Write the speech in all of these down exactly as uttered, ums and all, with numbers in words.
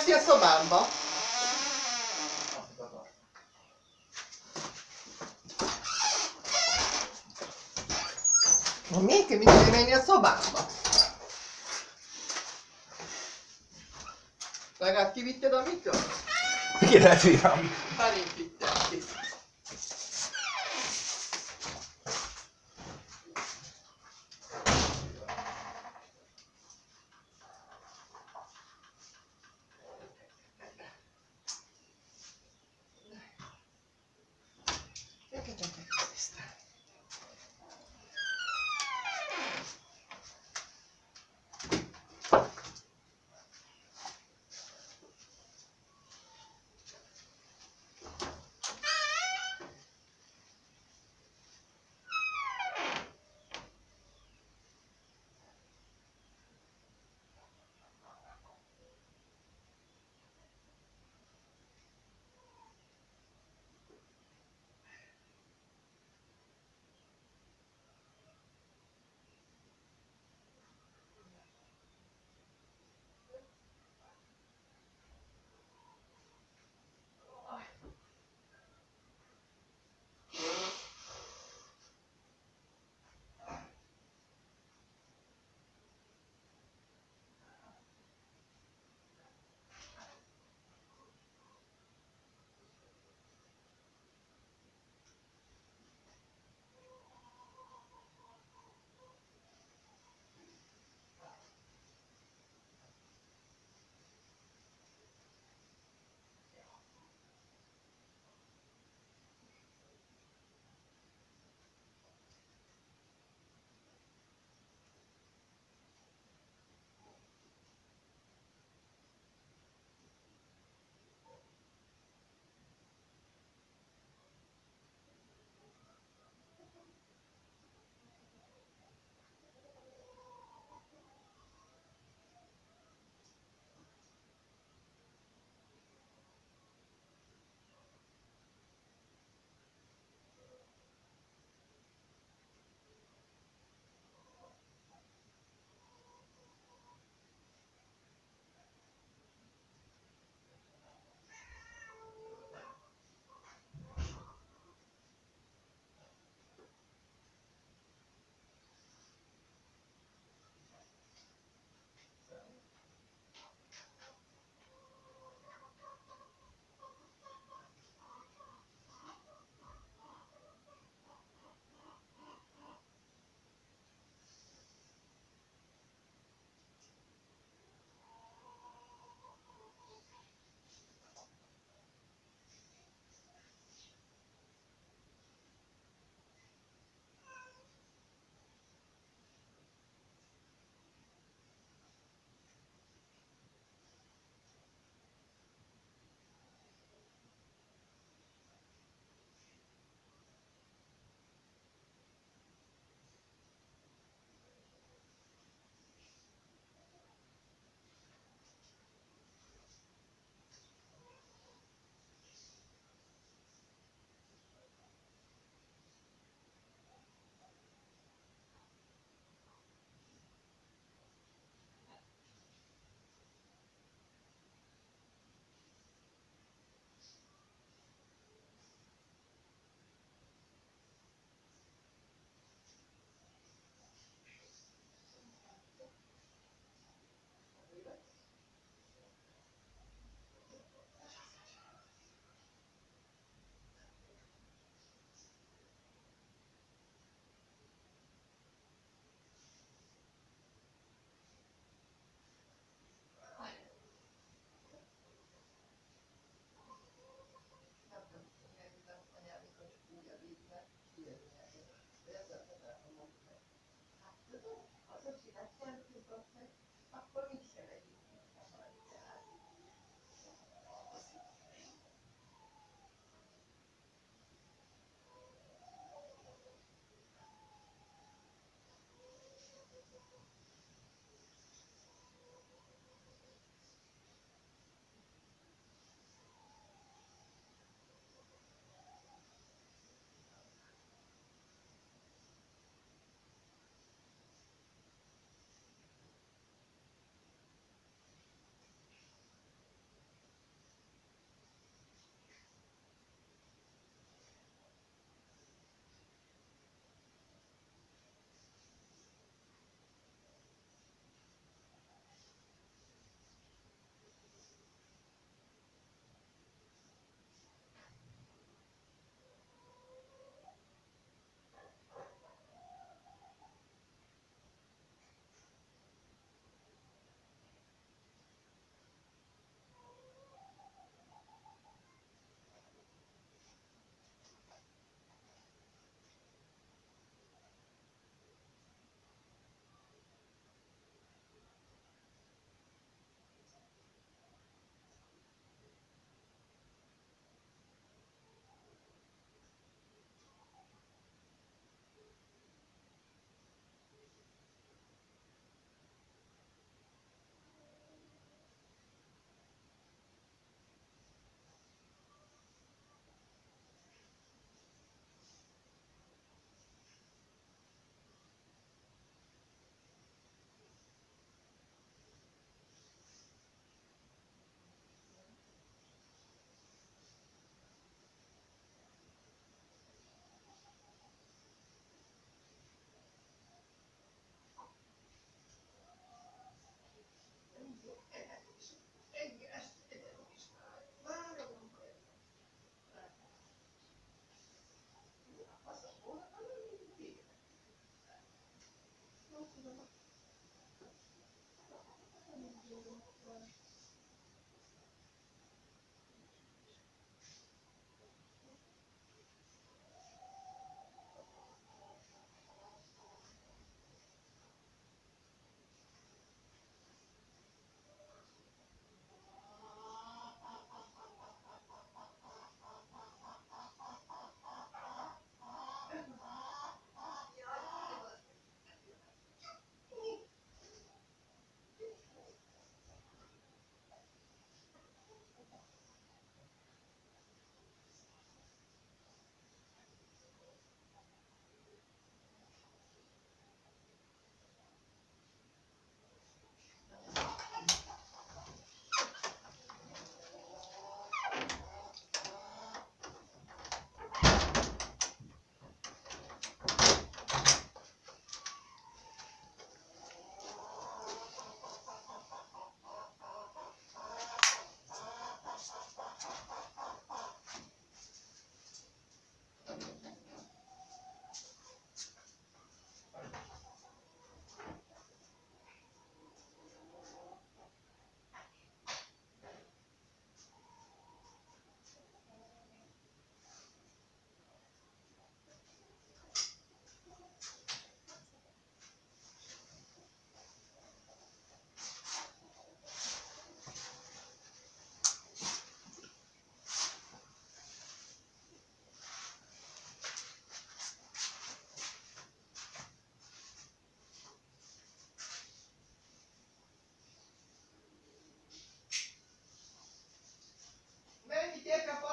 a szobámba. Miért kell mindig menni a szobámba? Legalább kivitted a mikrot? Ki lehet viram? Felén vittem ki.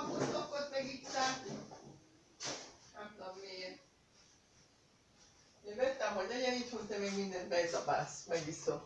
apu szokott megitták. Nem tudom miért. Én vettem, hogy legyen itthon, te még mindent bezabálsz, megiszol.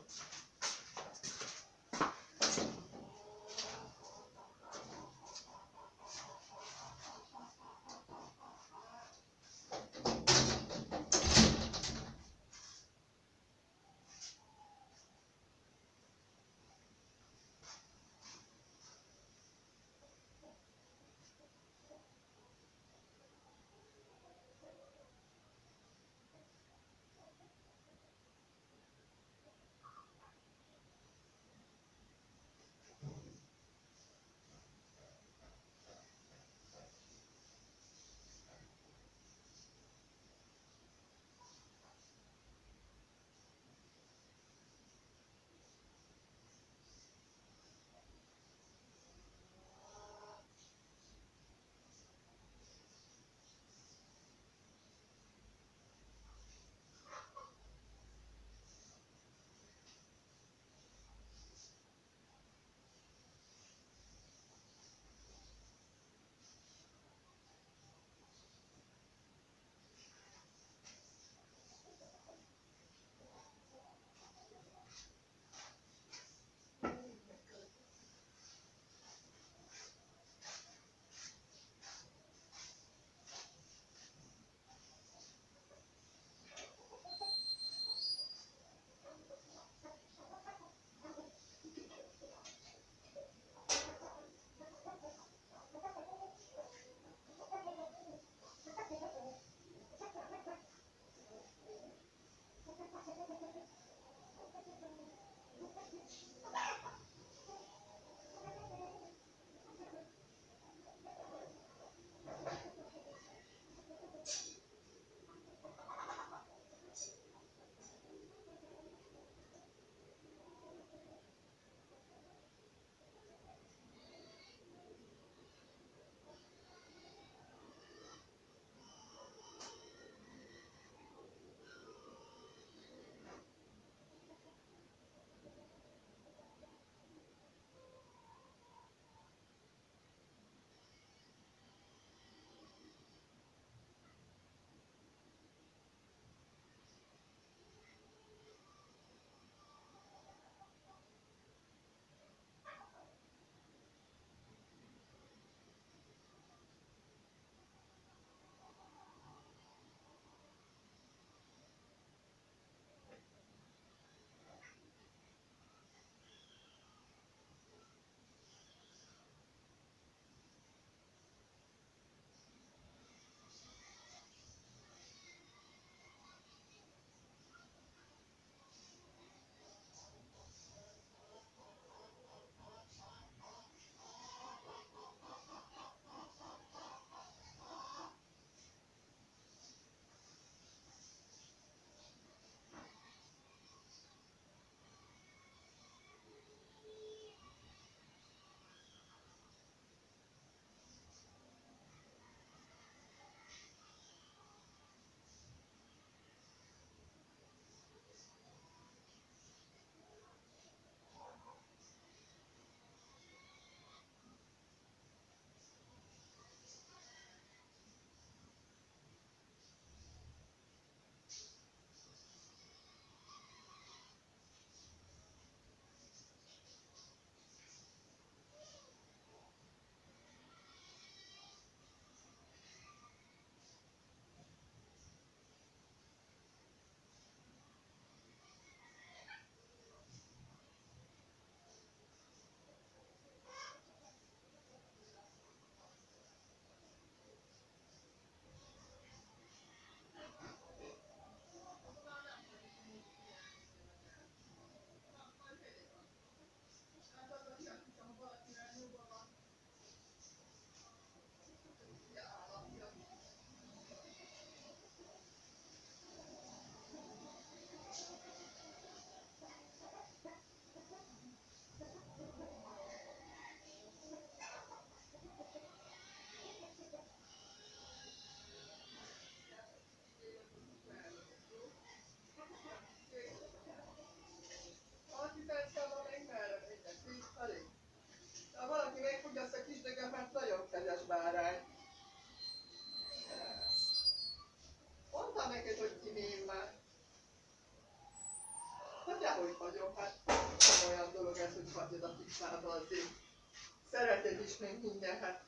dehogy vagyok, hát olyan dolog ez, hogy hagyod a picsába azért. Szereted is még minden, hát.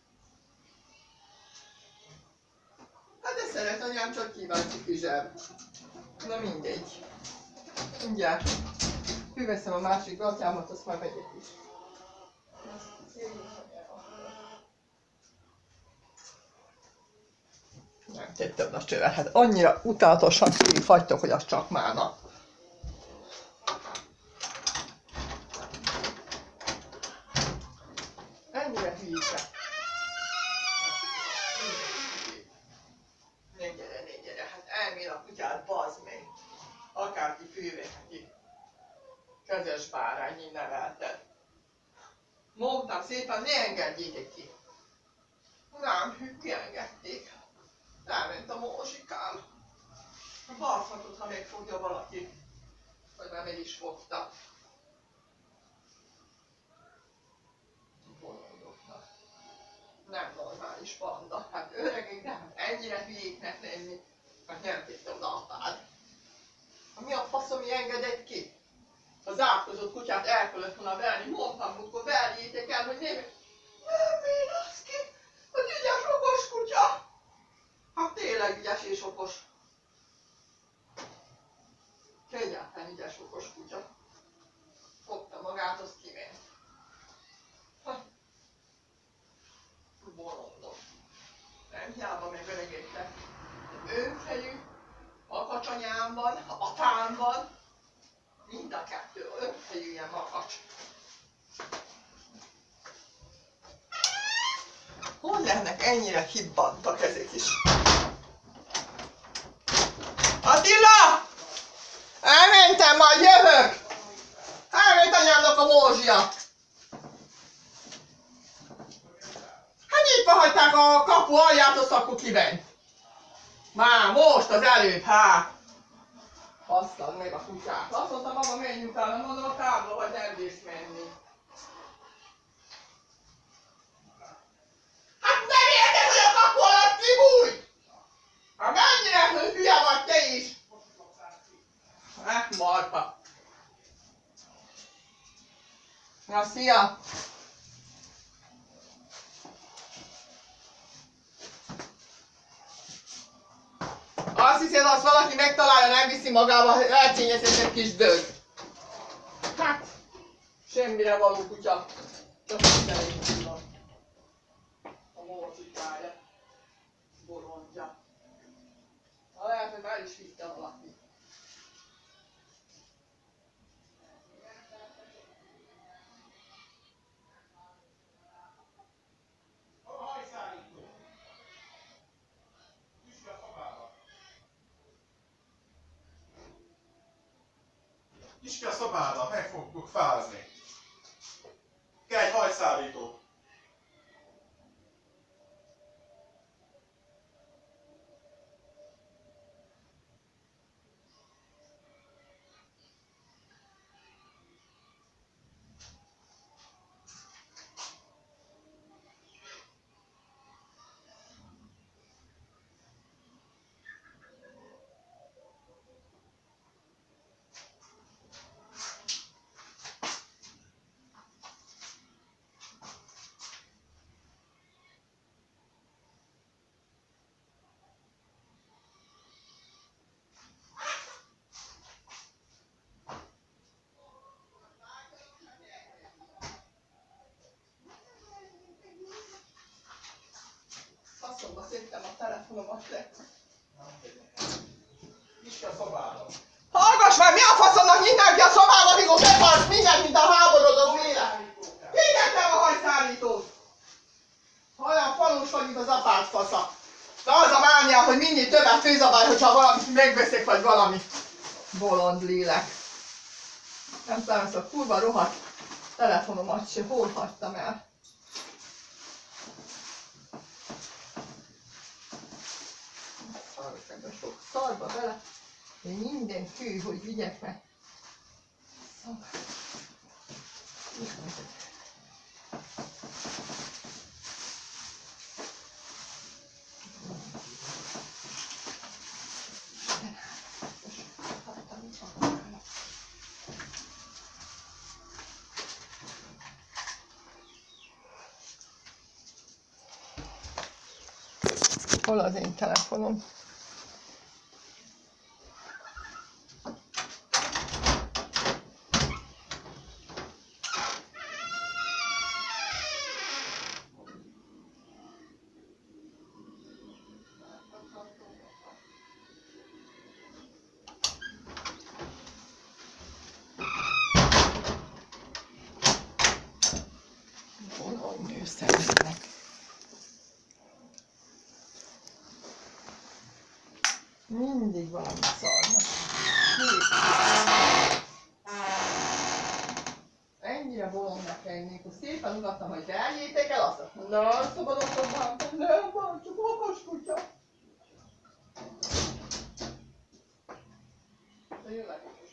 Hát de szeret anyám, csak kíváncsi kizseb. Na mindegy. Mindjárt. Kiveszem a másik gatyámat, azt majd megyek is. Nem tettem a csövet, hát annyira utálatosan kifagytok, hogy az csak mána. Ennyire hülyéke. Ne gyere, ne gyere, hát elmél a kutyát, bazd meg. Akárki főveheti. Kezes bárány, így nevelted. Mondtam szépen, ne engedjétek ki. Nem, kiengedték. Elment a mózsikám. Balfatot, ha megfogja valaki. Vagy már meg is fogta. Bolondoknak. Nem normális banda. Hát öregek, de hát ennyire hülyéknek lenni. Hát nem tette oda apád. Mi a faszom, mi engedett ki? Az átkozott kutyát el kellett volna verni. Mondtam, múltkor verjétek el, hogy nem... Nem vénasz ki, hogy ügyes okos kutya. Hát tényleg ügyes és okos. Egyáltalán ügyes okos kutya. Fogta magát, azt kiment. Bolondok. Nem hiába megöregedtek. Önfejű, makacsanyámban, apámban. Mind a kettő, önfejű ilyen makacs. Hogy lennek ennyire hibbantak ezek is? Attila! Elmentem, majd jövök! Elment anyámnak a mózsia! Hát nyitva hagyták a kapu alját, azt akkor kiment. Már most az előbb, hát! Basztad meg a kutyát. Azt mondta, mama, menj utána, mondom, a tábla, vagy nem bírsz menni. Hát nem érted, hogy a kapu alatt kibújt! Hát mennyire, hogy hülye vagy te is! Hát marha! Na, szia! Azt hiszed, azt valaki megtalálja, nem viszi magába, elcsényezett egy kis dög. Hát, semmire való kutya. Csak mindenki van. A mózsikája. Bolondja. Ha lehet, hogy már is vitte valaki. Nyisd ki a szobába, meg fogjuk fázni. Kell egy hajszállító. Faszomba szedtem a telefonomat le. Nyisd ki a szobába. Hallgass már, mi a faszomnak nyitnám ki a szobába, amikor befarsz mindent, mint a háborodott élet? Kitettem a hajszállítót! Olyan falus vagy, mint az apád fasza. De az a mánia, hogy mindig többet főzabálj, hogyha valamit megveszek, vagy valami. Bolond lélek. Nem tudom, ezt a kurva rohadt telefonomat se hol hagytam el. Ebben sok szarba bele, de minden kő, hogy vigyek meg. Szóval. Hol az én telefonom? Mindig valami szarnak. Ennyire bolondnak lennék, hogy szépen ugattam, hogy verjétek el azt, hogy nem szabadok már, nem van, csak okos kutya. De jönnek okos.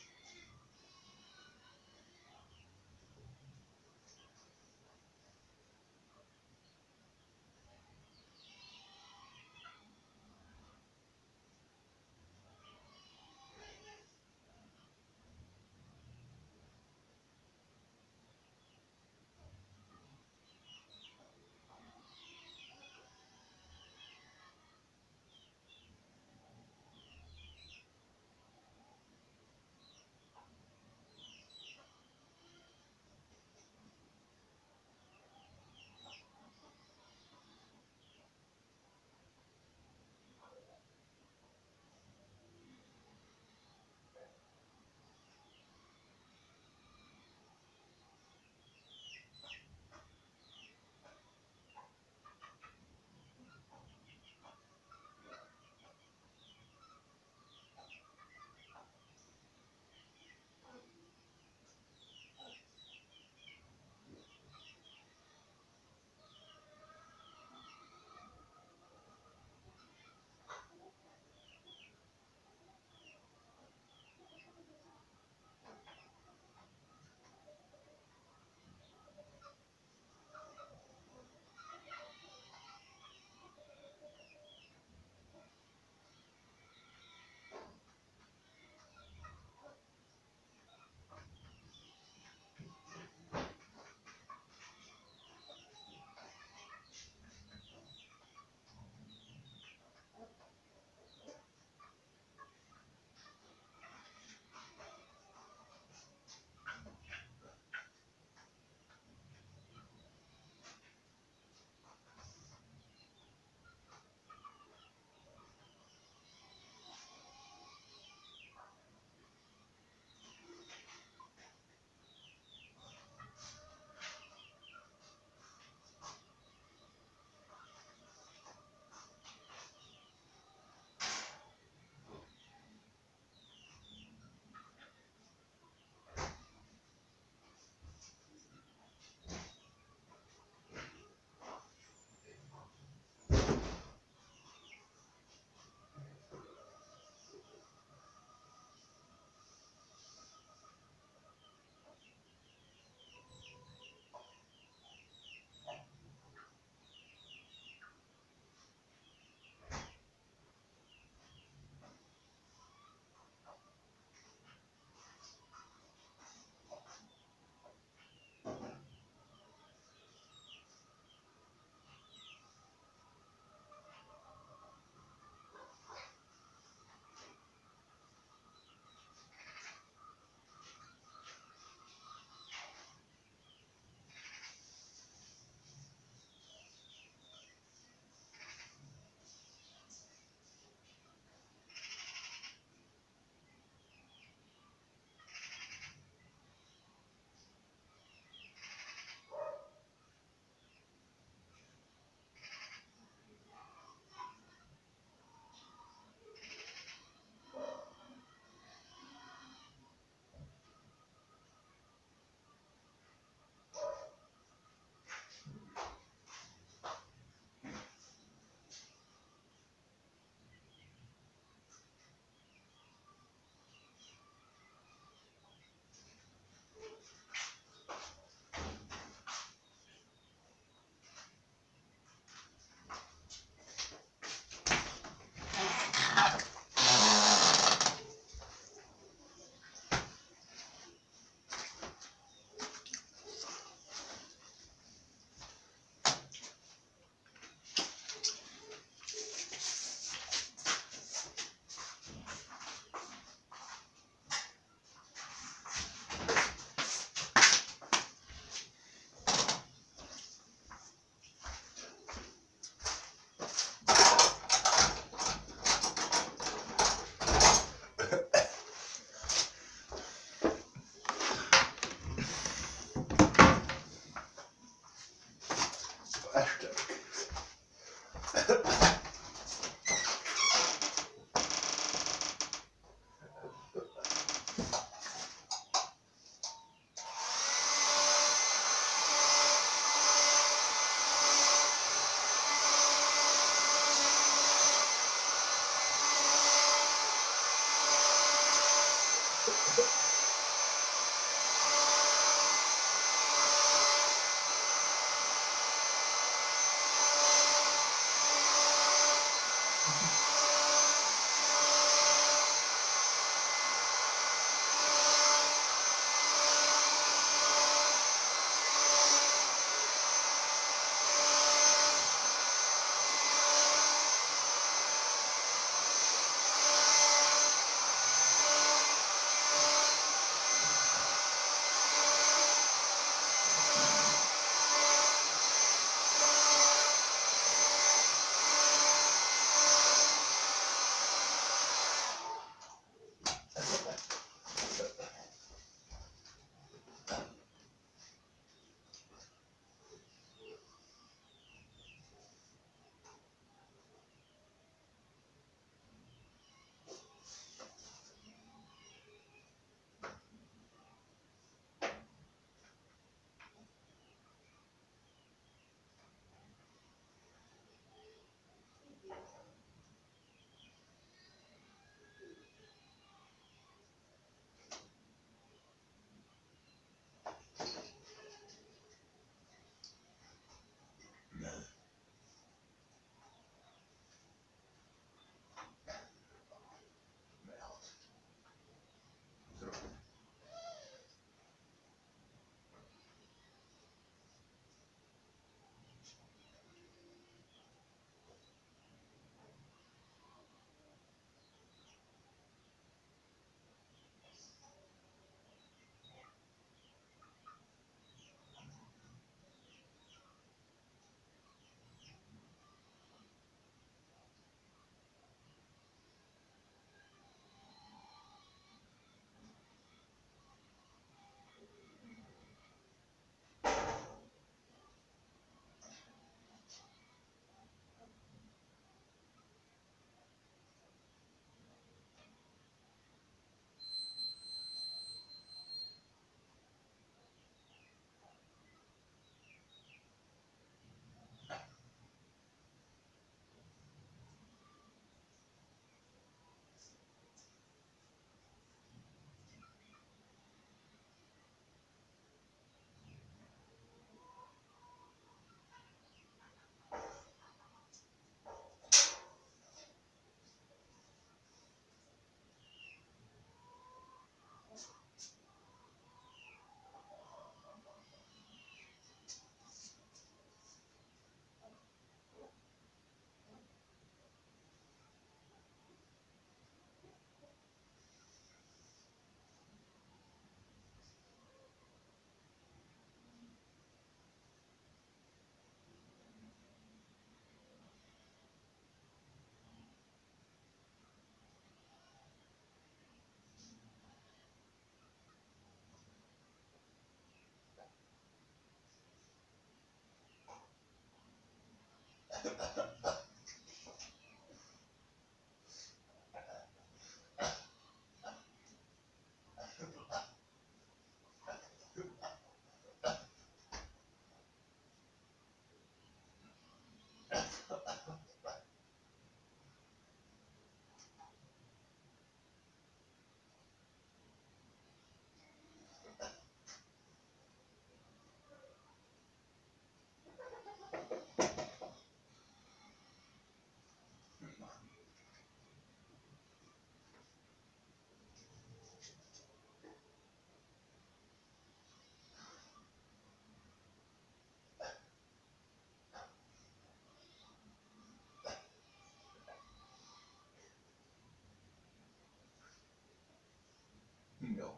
No.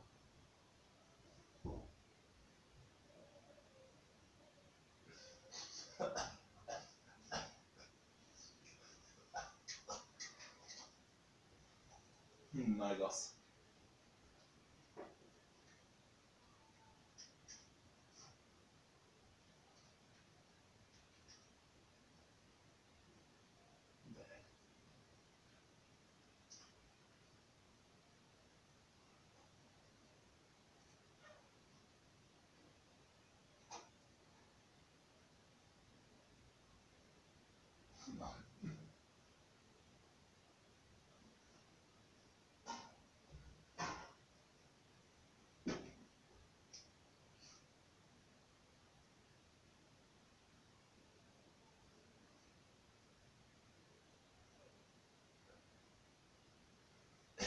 Nagy az. Na.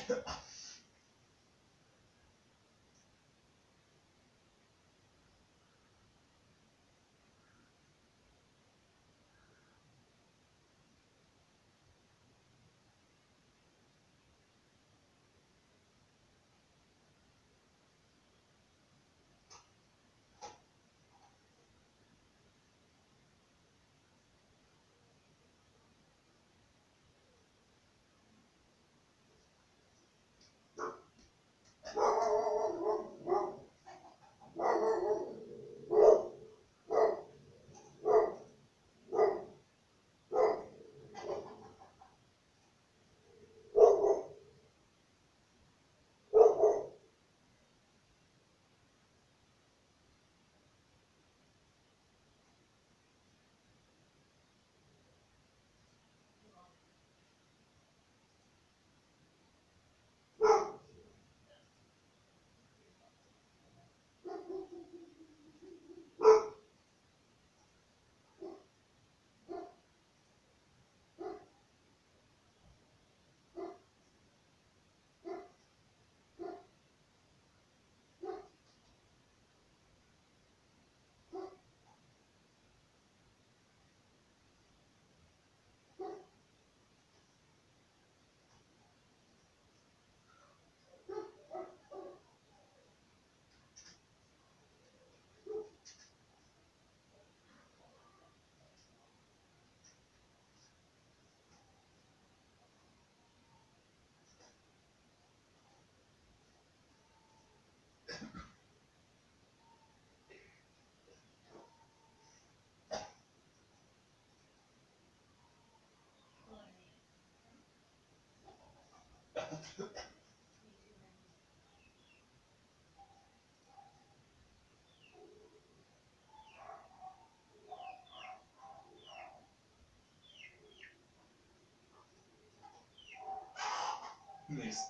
Nézd.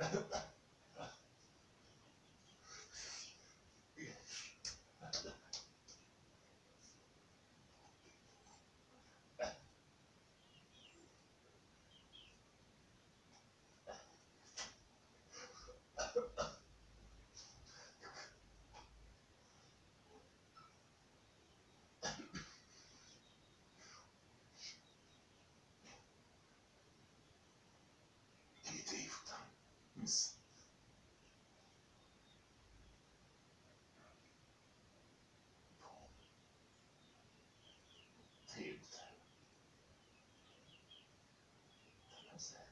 Két év után. Vissza. Év után. Nem ezzel.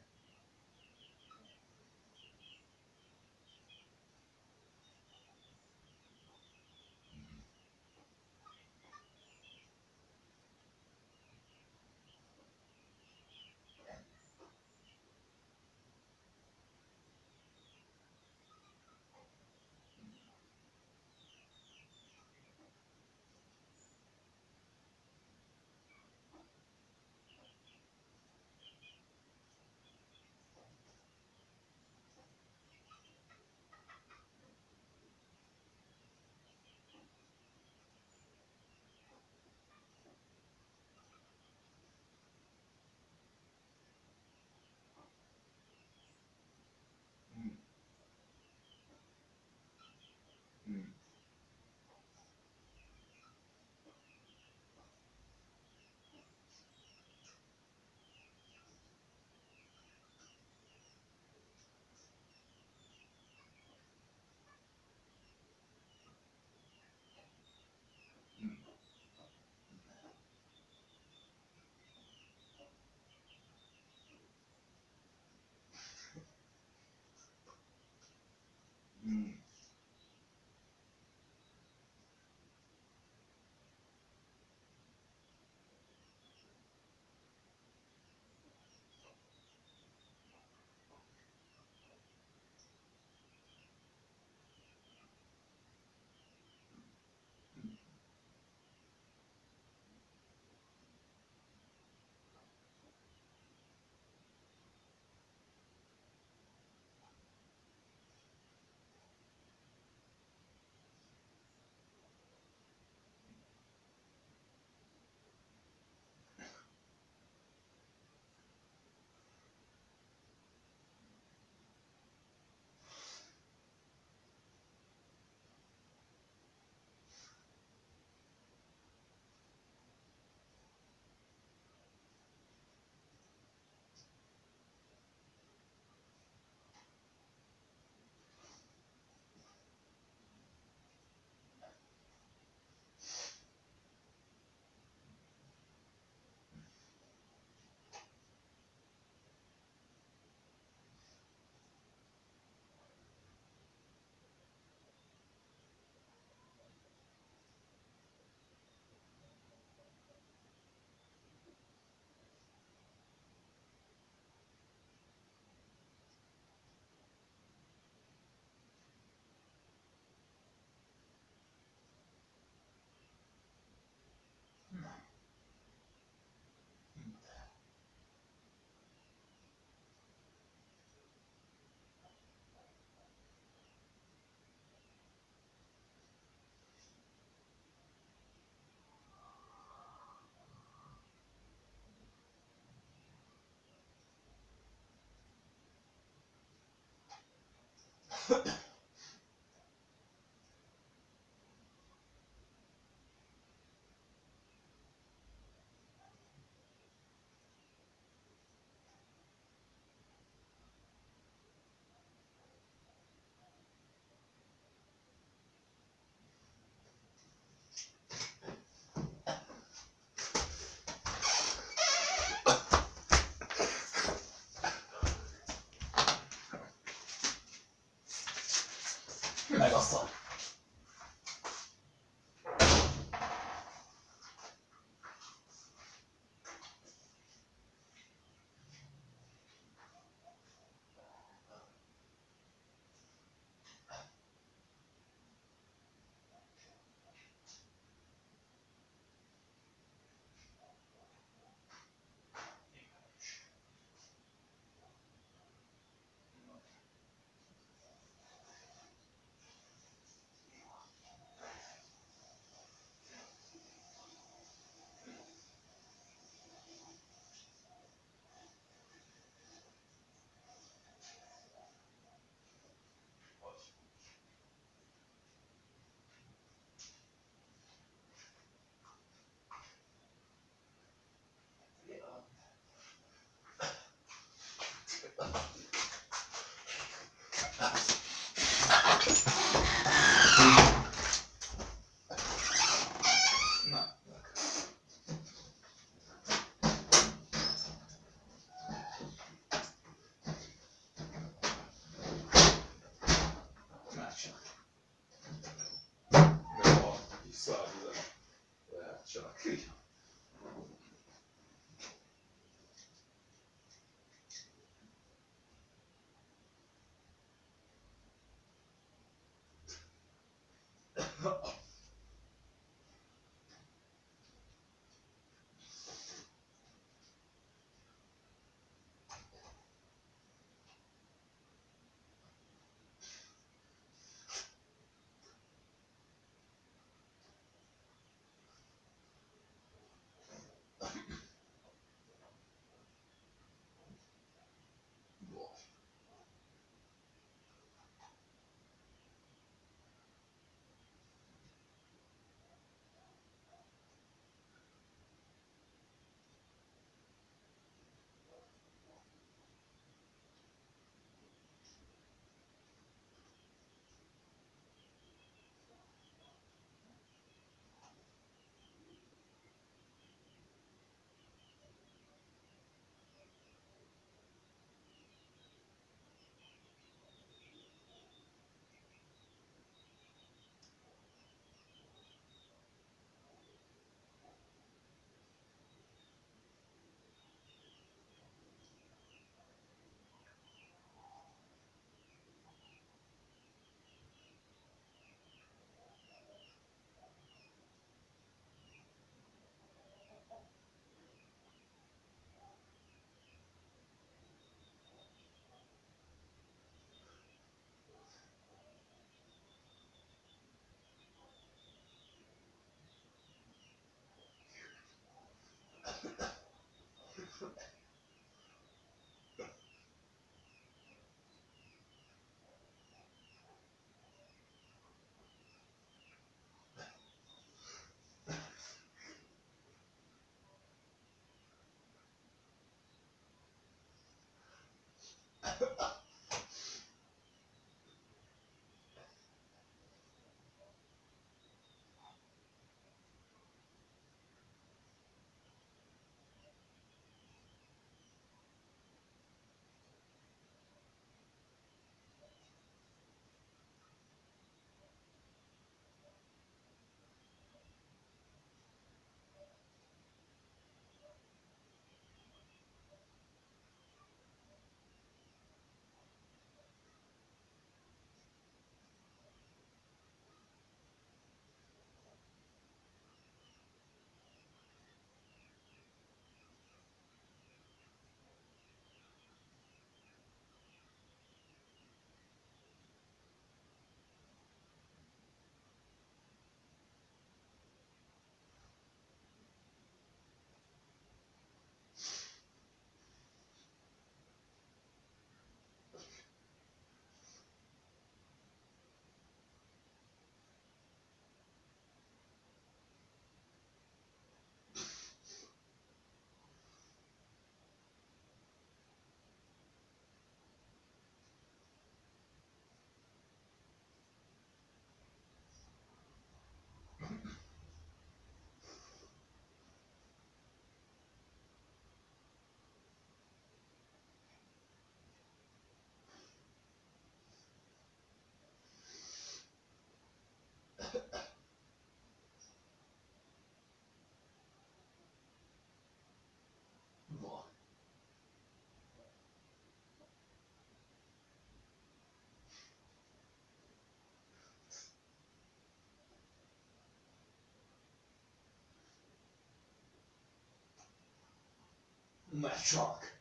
Mert csak.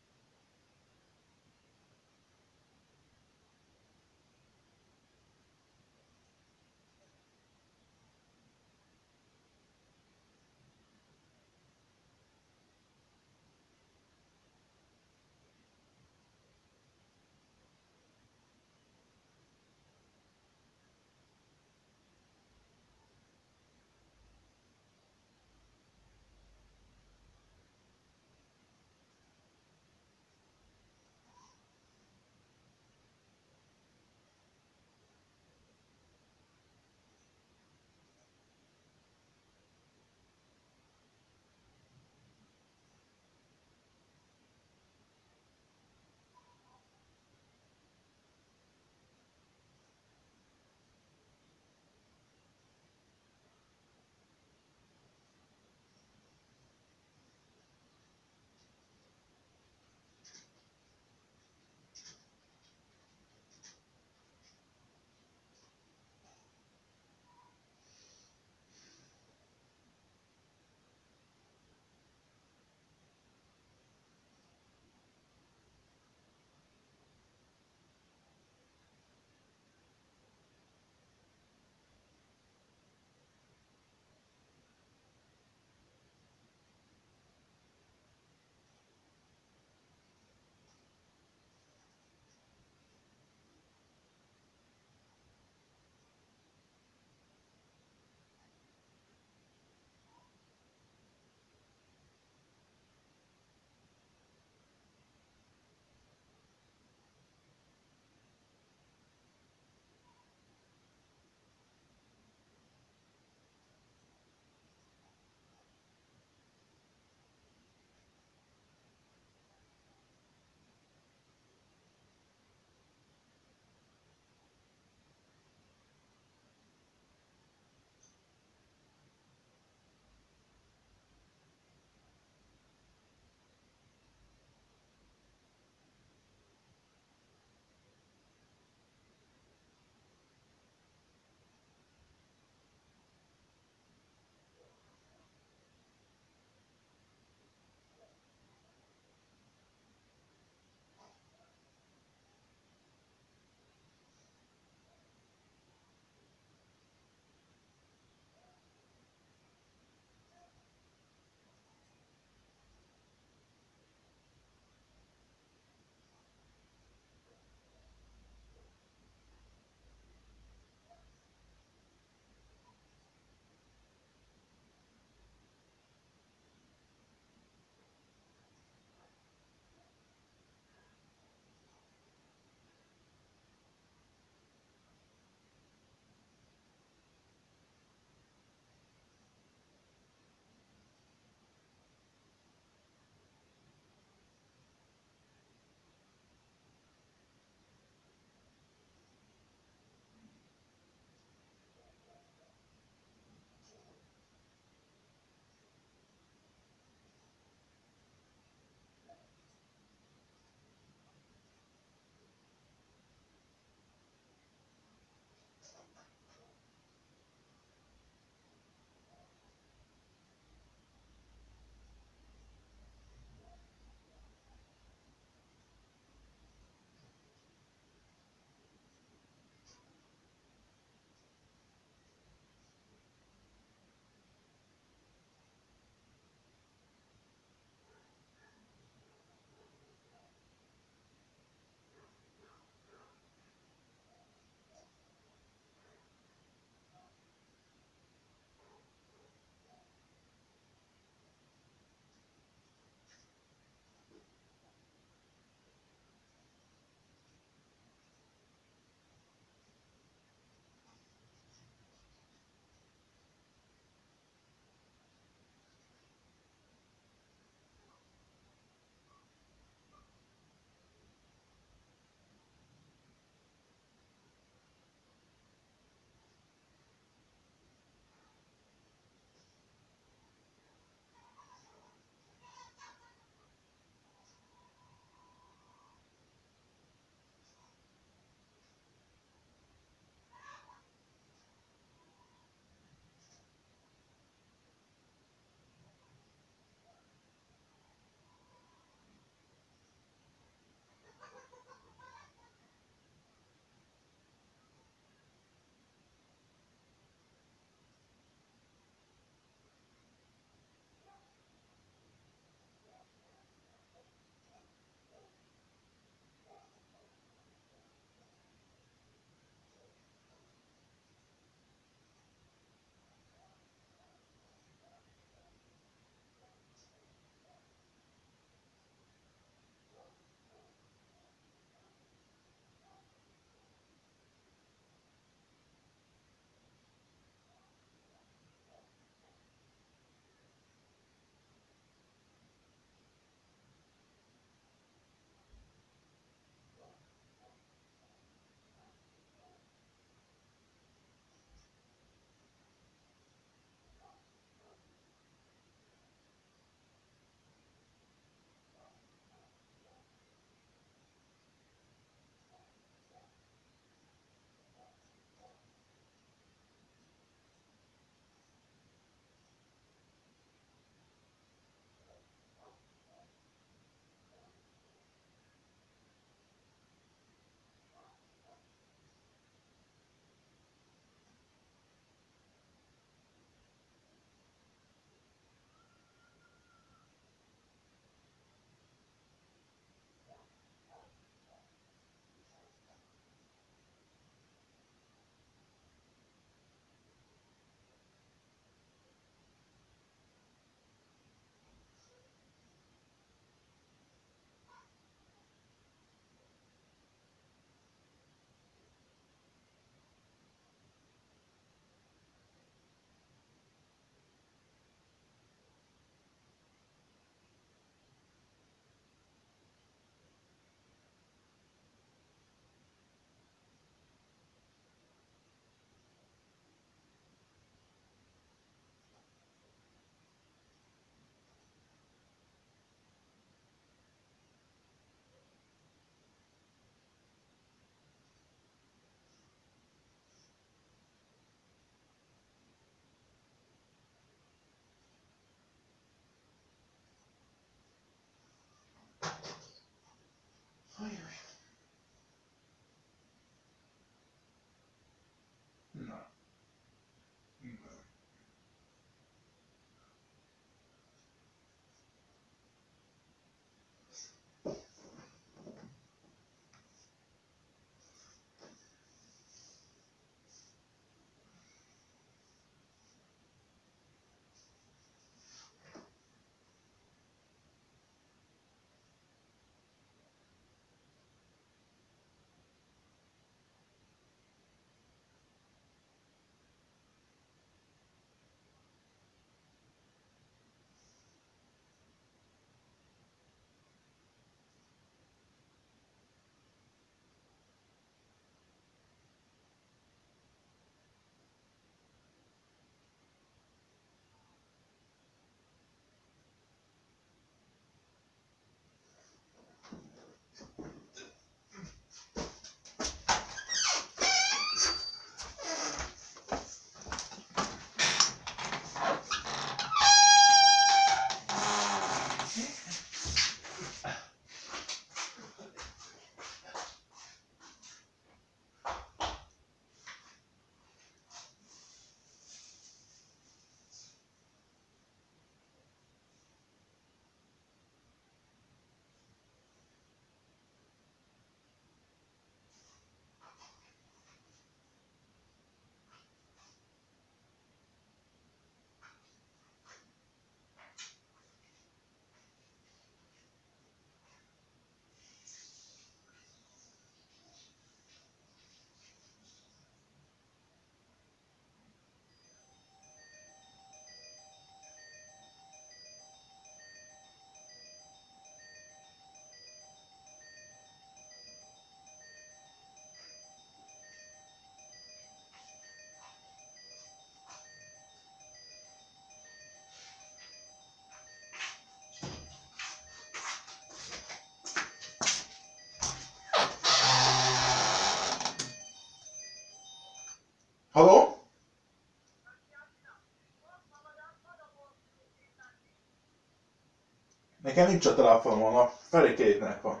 Nekem nincs a telefonom, a Ferikéknek van.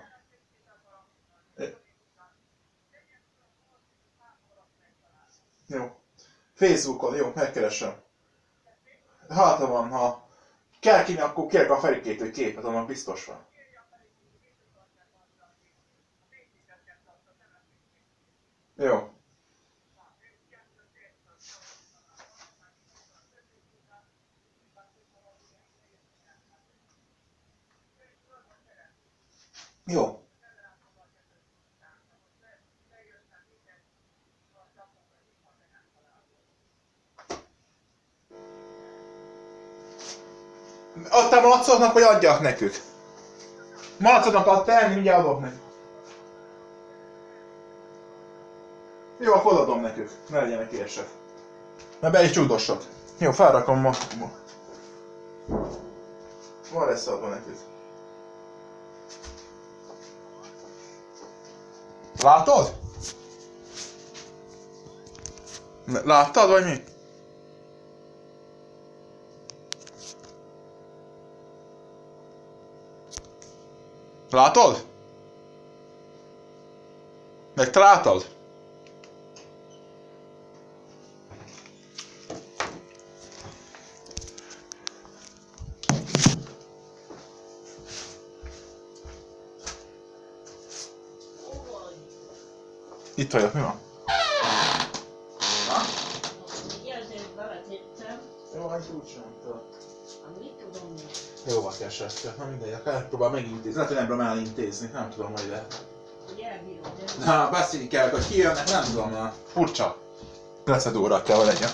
Jó. Facebookon, jó, megkeresem. Hát, ha van, ha kell kéne, akkor kérek a Ferikétől képet, annak biztos van. Jó. Jó. Adtál malacoknak, vagy adjak nekük? Malacoknak adtál elni, mindjárt adok nekik. Jó, akkor adom nekük. Ne legyenek érsek. Mert be is csúdossak. Jó, felrakom ma. Van lesz adva nekük. Látod? Láttad, vagy mi? Látod? Megtaláltad? Itt vagyok, mi van? Jó, hát úgy sem tudom. Jó, van keresett. Na mindegy, akár próbál megintézni. Lehet, hogy nem tudom elintézni, nem tudom, hogy lehet. Na, beszélni kell, hogy kijönnek, nem tudom, na. Furcsa. Procedúra kell, hogy legyen.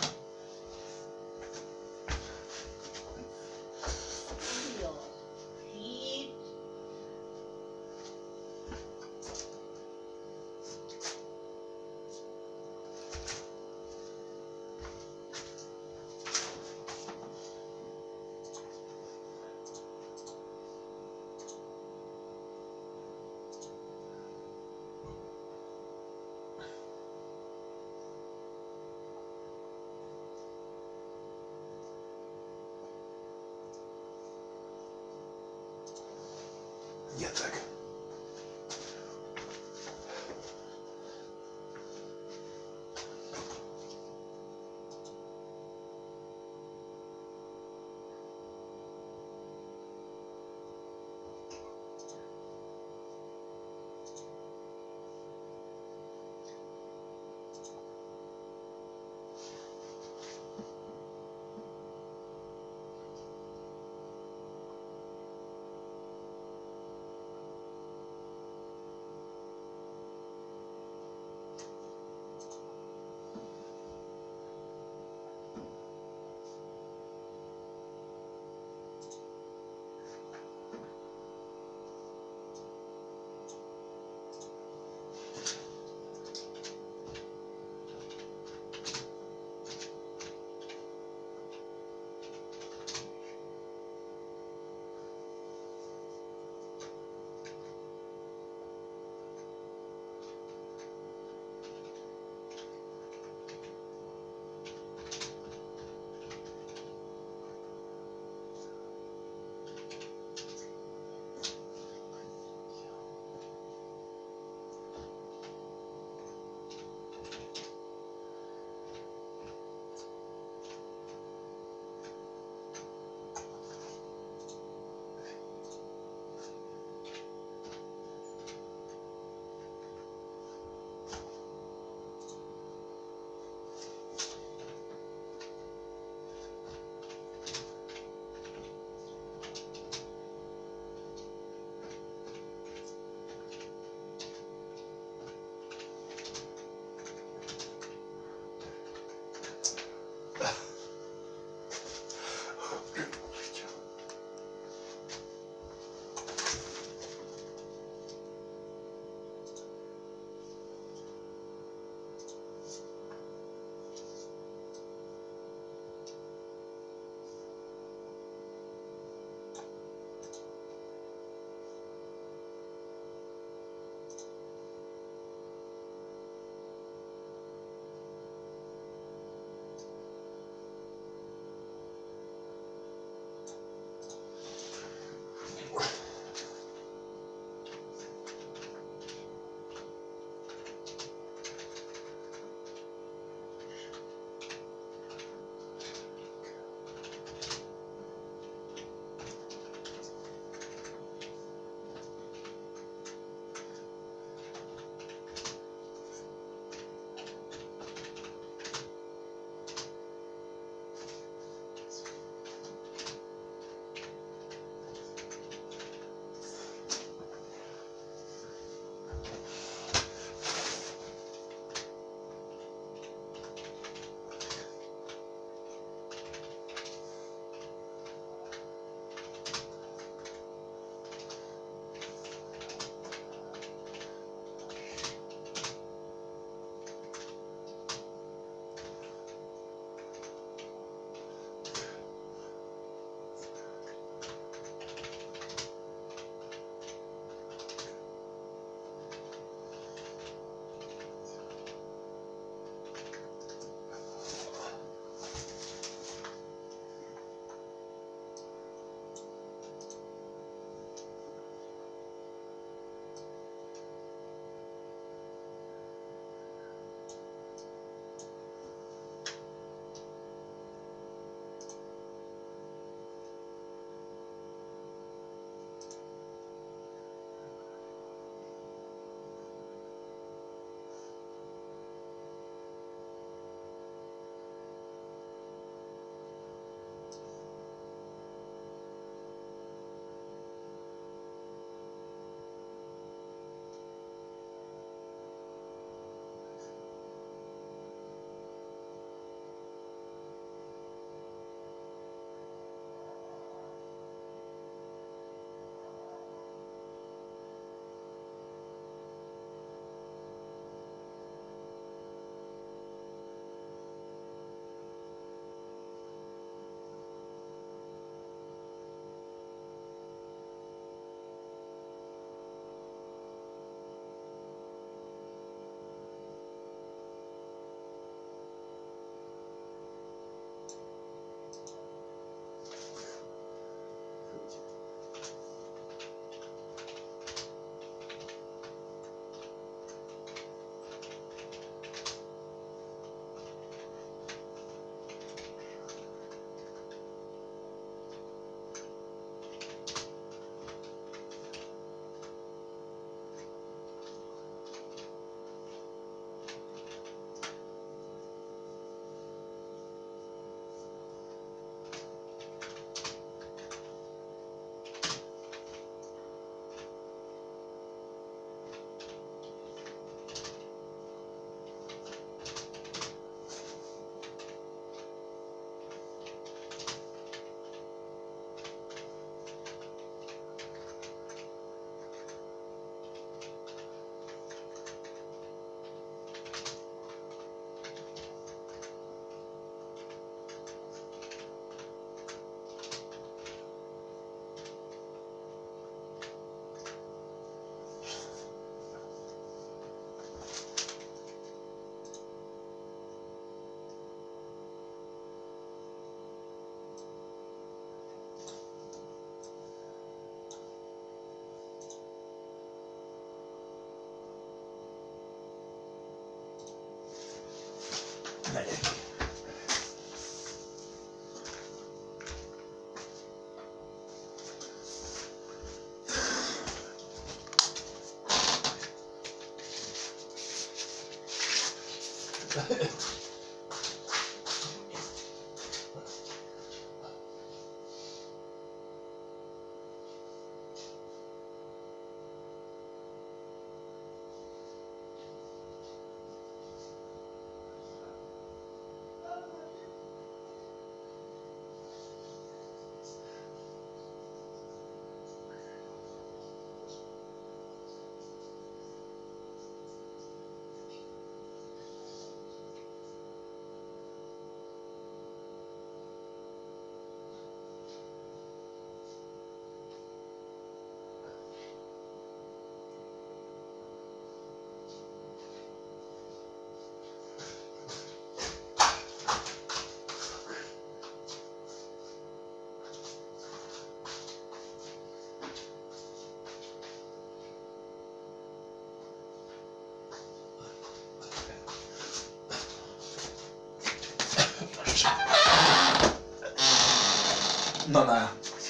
Na, na.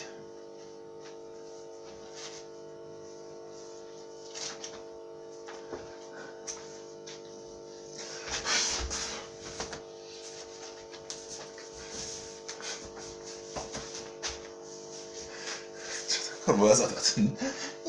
Kurwa, was war das denn?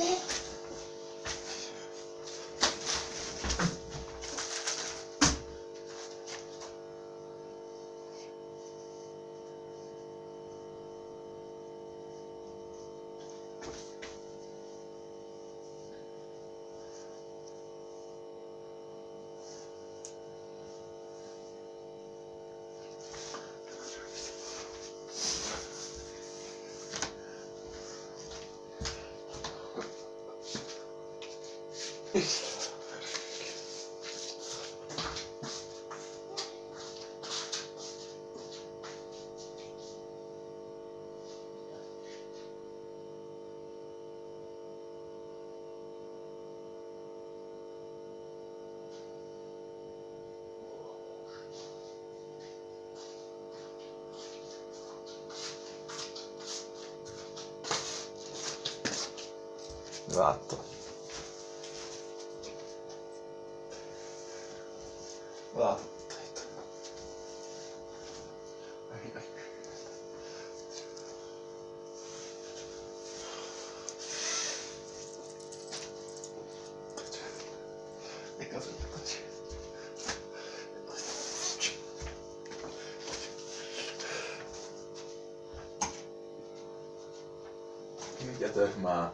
Látta. Látta itt. Ügyetek már!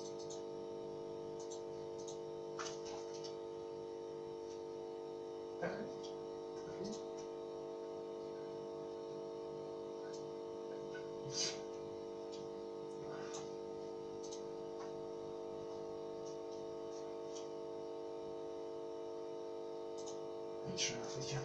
Nincs rá figyelm.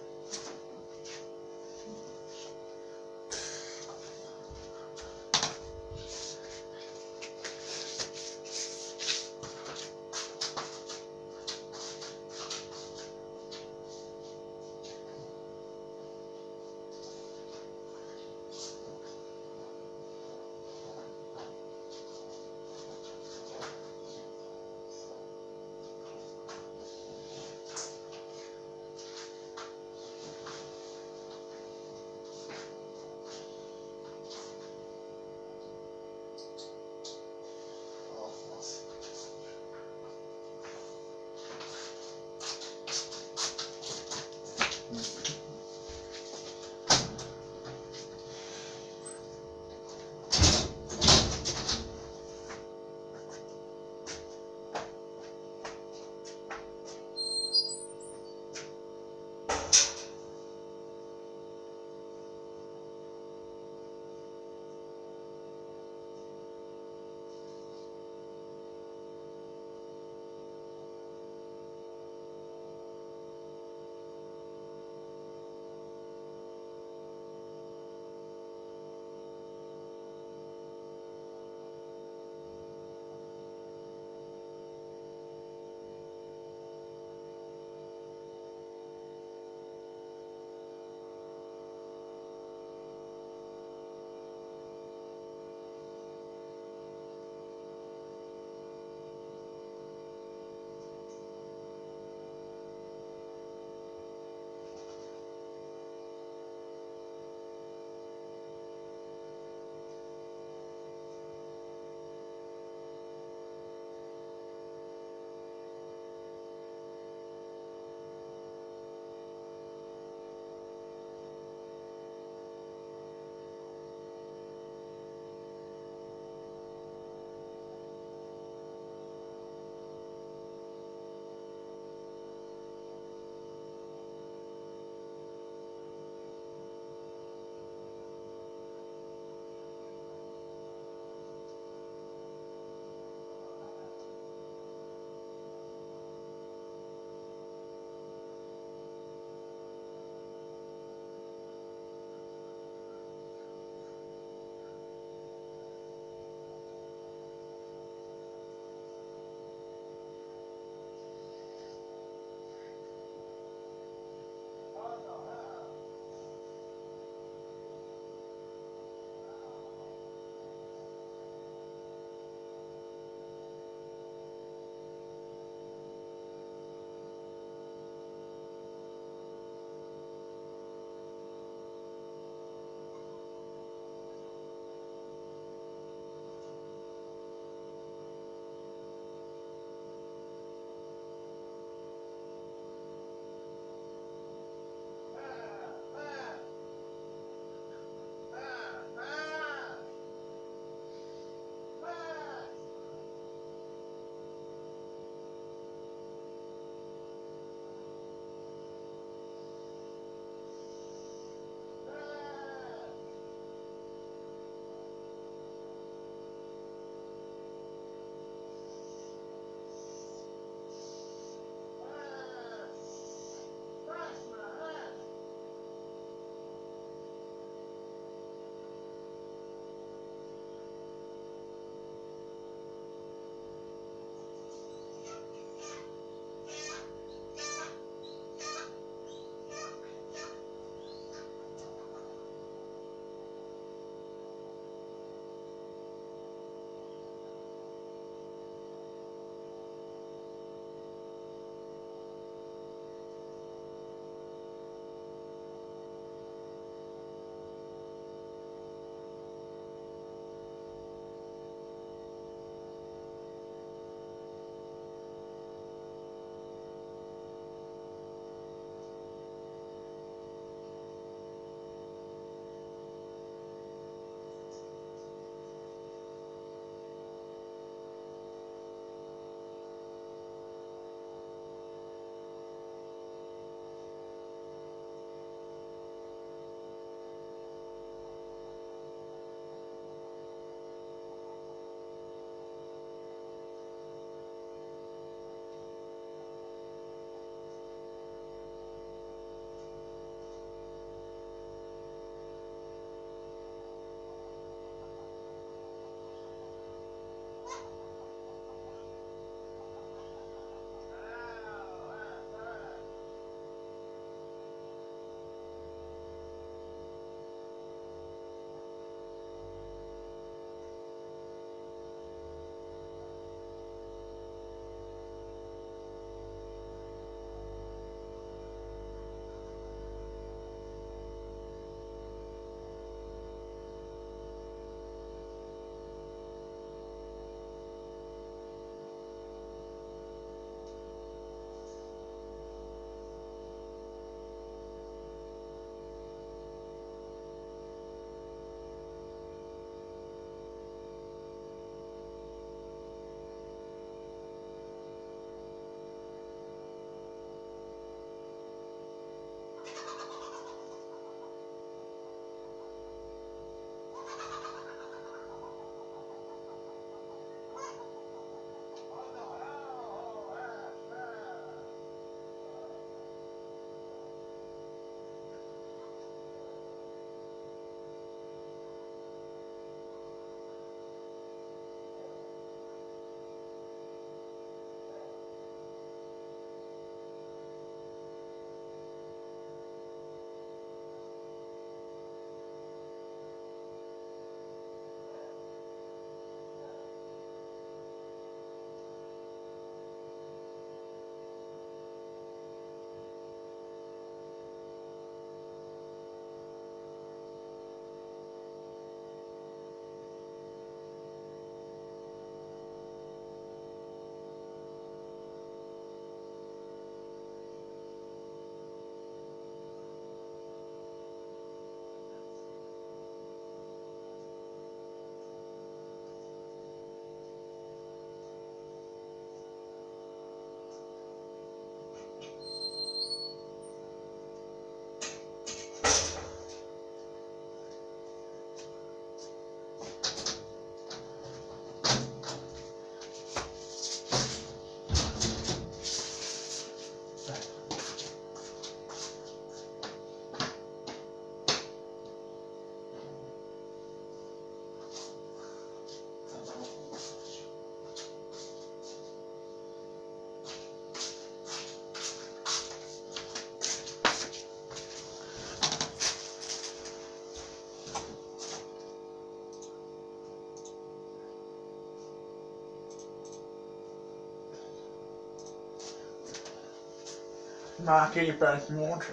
Már képes nyolc.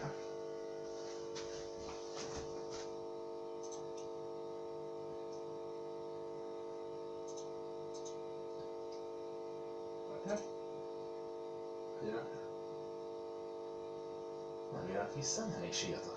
Nem jönnek vissza, ne is írtak.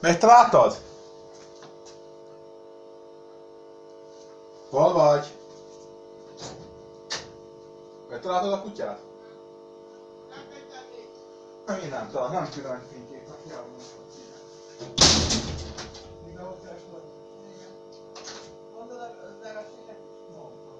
Megtaláltad? Hol vagy? Megtaláltad a kutyát? Nem, én nem talán, nem tudom, hogy fényképet járni. Mindenhol keresd? Igen. Mondod a levesének is? Mondtam.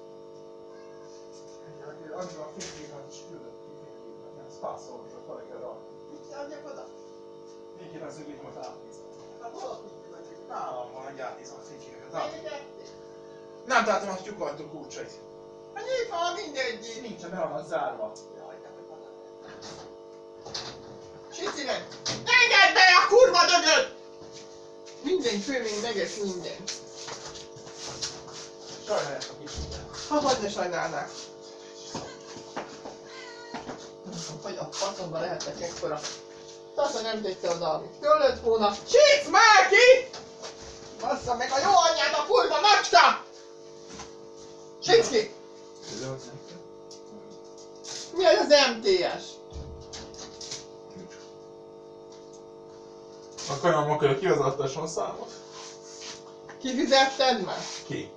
Annyi a fényképet is küldött ki fényképet, nem szpászolni, csak fel kell rakni. Mit adjak oda? Fényképezőgép most átnézem. Hát hol a fényképezőgép? Nálam van, hogy átnézem a fényképet. Mennyit ettél? Nem találtam a tyúkajtó kulcsait. Hát nyitva van mindegy. Nincsen, be van zárva. Jaj, te vagy valami. Sicinek! Engedd be a kurva dögöt! Minden főmény megesz minden. Sajnálják a kis minden. Ha hogy ne sajnálnák. Hogy a faszomba lehetnek ekkora. Tata nem tette oda, amit kellett volna. Csícs már ki! Bassza meg a jó anyját a kurva macska! Csícs ki! Mi az az em té es? A kanyam akarja kivezettessen a számot. Kifizetted már? Ki?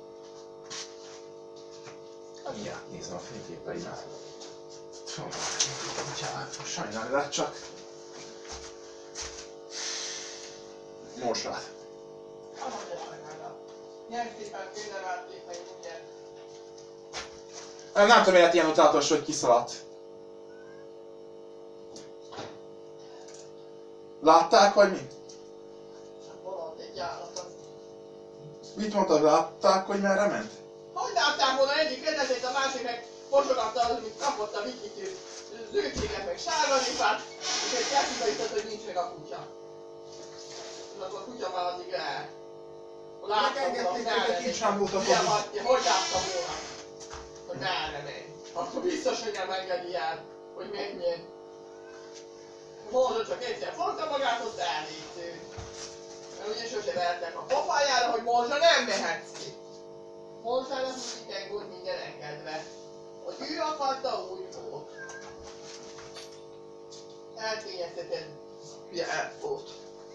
Ja, nézem a fényképeimet. Sajnálj rá csak. Morsát. Ahogy ne sajnálnám. Nyertépen kőnevelték meg mindjárt. Nem tudom, miért ilyen utálatos, hogy kiszaladt. Látták, vagy mi? Valahogy egy állat az. Mit mondtad, látták, hogy merre ment? Hogy látták volna egyik kedvezét, a másik meg mosogatta az, amit kapott a vikitű zöldséget meg sárgalépát, és egy eszébe jutott, hogy nincs meg a kutya. És akkor a kutya már addig el. Láttam volna, hogy merre megy. Milyen matja, hogy láttam volna, hogy merre megy. Akkor biztos, hogy nem engedi el, hogy menjen. Mondod csak egyszer fogta magát, ott elnéző. Mert ugye sose vertek a pofájára, hogy morzsa nem mehetsz ki. Morzsának úgy igen volt minden engedve. Hogy ő akarta, úgy volt. Elkényezteted hülye elfót.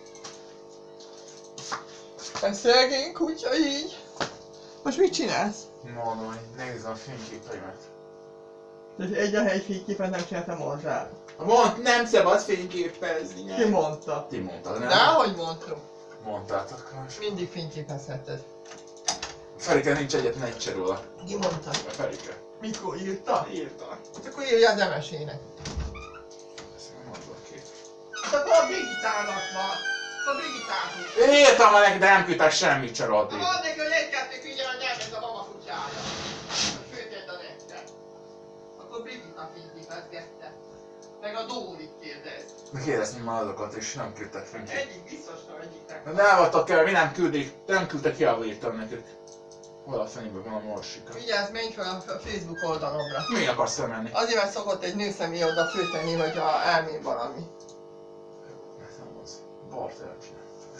Ez szegény kutya így. Most mit csinálsz? Mondom, hogy nézd a fényképeimet. Tehát egy a hely fényképet nem csináltam morzsára. Mond, nem szabad fényképezni, nem? Ki mondta? Ti mondtad, nem? Dehogy mondtam. Mondtátok más. Mindig fényképezheted. Ferike nincs egyetlen egy se róla. Ki mondta? A Ferike. Mikor írta? Írta. Akkor írja az em es-ének. Ezt nem mondom ki. Akkor a Brigitának van. A Brigitának. Írtam neki, de nem küldtek semmit se róla. Mondd neki, hogy egy-kettő figyel, hogy elment a mama kutyája. Hogy főtedd a nektek. Akkor Brigita fényképezgette. Meg a Dórit kérdez. Kérdezni már azokat, és nem küldtek fényképet. Egyik biztos, hogy egyiknek. De nem adtak el, mi nem küldik, nem küldtek ki, ahol írtam nekik. Hol a fenében van a morsika. Vigyázz, menj fel a Facebook oldalomra. Mi akarsz elmenni? Azért, mert szokott egy nőszemély oda főtenni, hogy a elmény valami. Ez nem az. Bart elcsinál.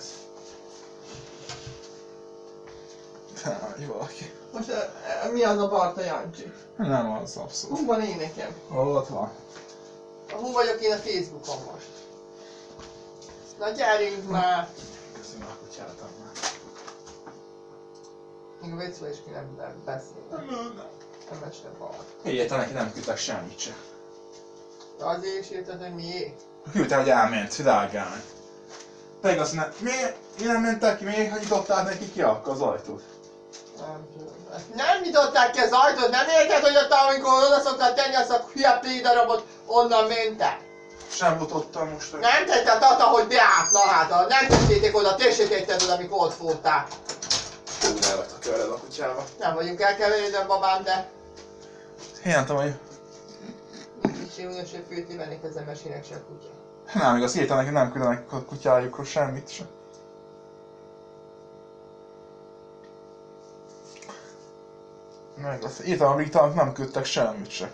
Te, valaki. Most e, e, mi az a Barta Jancsi? Nem az, abszolút. Hú van énekem? Hol ott van? Hú vagyok én a Facebookon most? Na gyerünk már! Köszönöm a kutyát már. Még a vécóval is kéne beszélni. Nem, nem. Nem este bal. Egyáltalán neki nem küldtek semmit se. De azért is érted, hogy miért? Küldte, hogy elment, világ elment. Pedig azt mondja, miért, miért nem mentek ki, miért nyitották neki ki az ajtót? Nem tudom. Nem nyitották ki az ajtót, nem érted, hogy ott amikor oda szoktál tenni azt a hülye plédarabot, onnan mentek? Sem futottam most. Nem tette a tata, hogy beállt, na hát, nem tettétek oda, te se tetted oda, amikor ott voltál. Hú, elvettek körrel a kutyába. Nem vagyunk elkeveredve babám, de... Én nem tudom, hogy... Nincs is uniós, hogy főti vennék az em es-ének se a kutya. Nem, igaz, írtam neki, nem küldenek a kutyájukról semmit sem. Meg azt írtam a Brigitának, nem küldtek semmit se.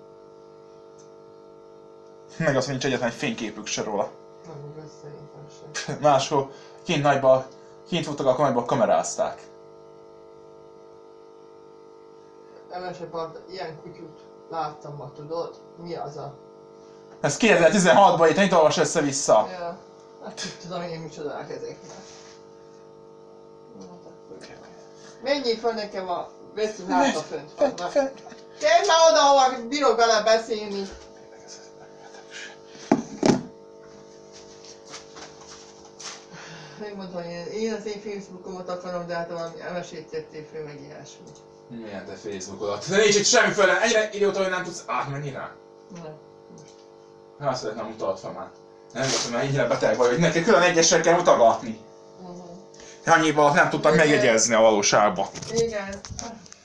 Meg azt, hogy nincs egyetlen egy fényképük se róla. Nem igaz, szerintem sem. Máshol kint nagyba, kint voltak, akkor nagyba kamerázták. em es-e ilyen kutyút láttam ma, tudod? Mi az a... Ez kétezer-tizenhatban itt, itt olvas össze-vissza. Ja. Hát tudom én micsodák ezek már. Menjél fel nekem a vesző hátra fönt van. Gyere már oda, ahol bírok vele beszélni. Megmondom, hogy én az én Facebookomat akarom, de hát valami elmesét tettél föl, meg ilyesmi. Milyen te Facebookodat? De nincs itt semmiféle, ennyire idióta, hogy nem tudsz átmenni rá. Nem. Hát azt nem mutatod fel már. Nem tudom, mert ennyire beteg vagy, hogy neki külön egyesre kell mutogatni. Uh-huh. Annyival nem tudtam megjegyezni a valóságba. Igen.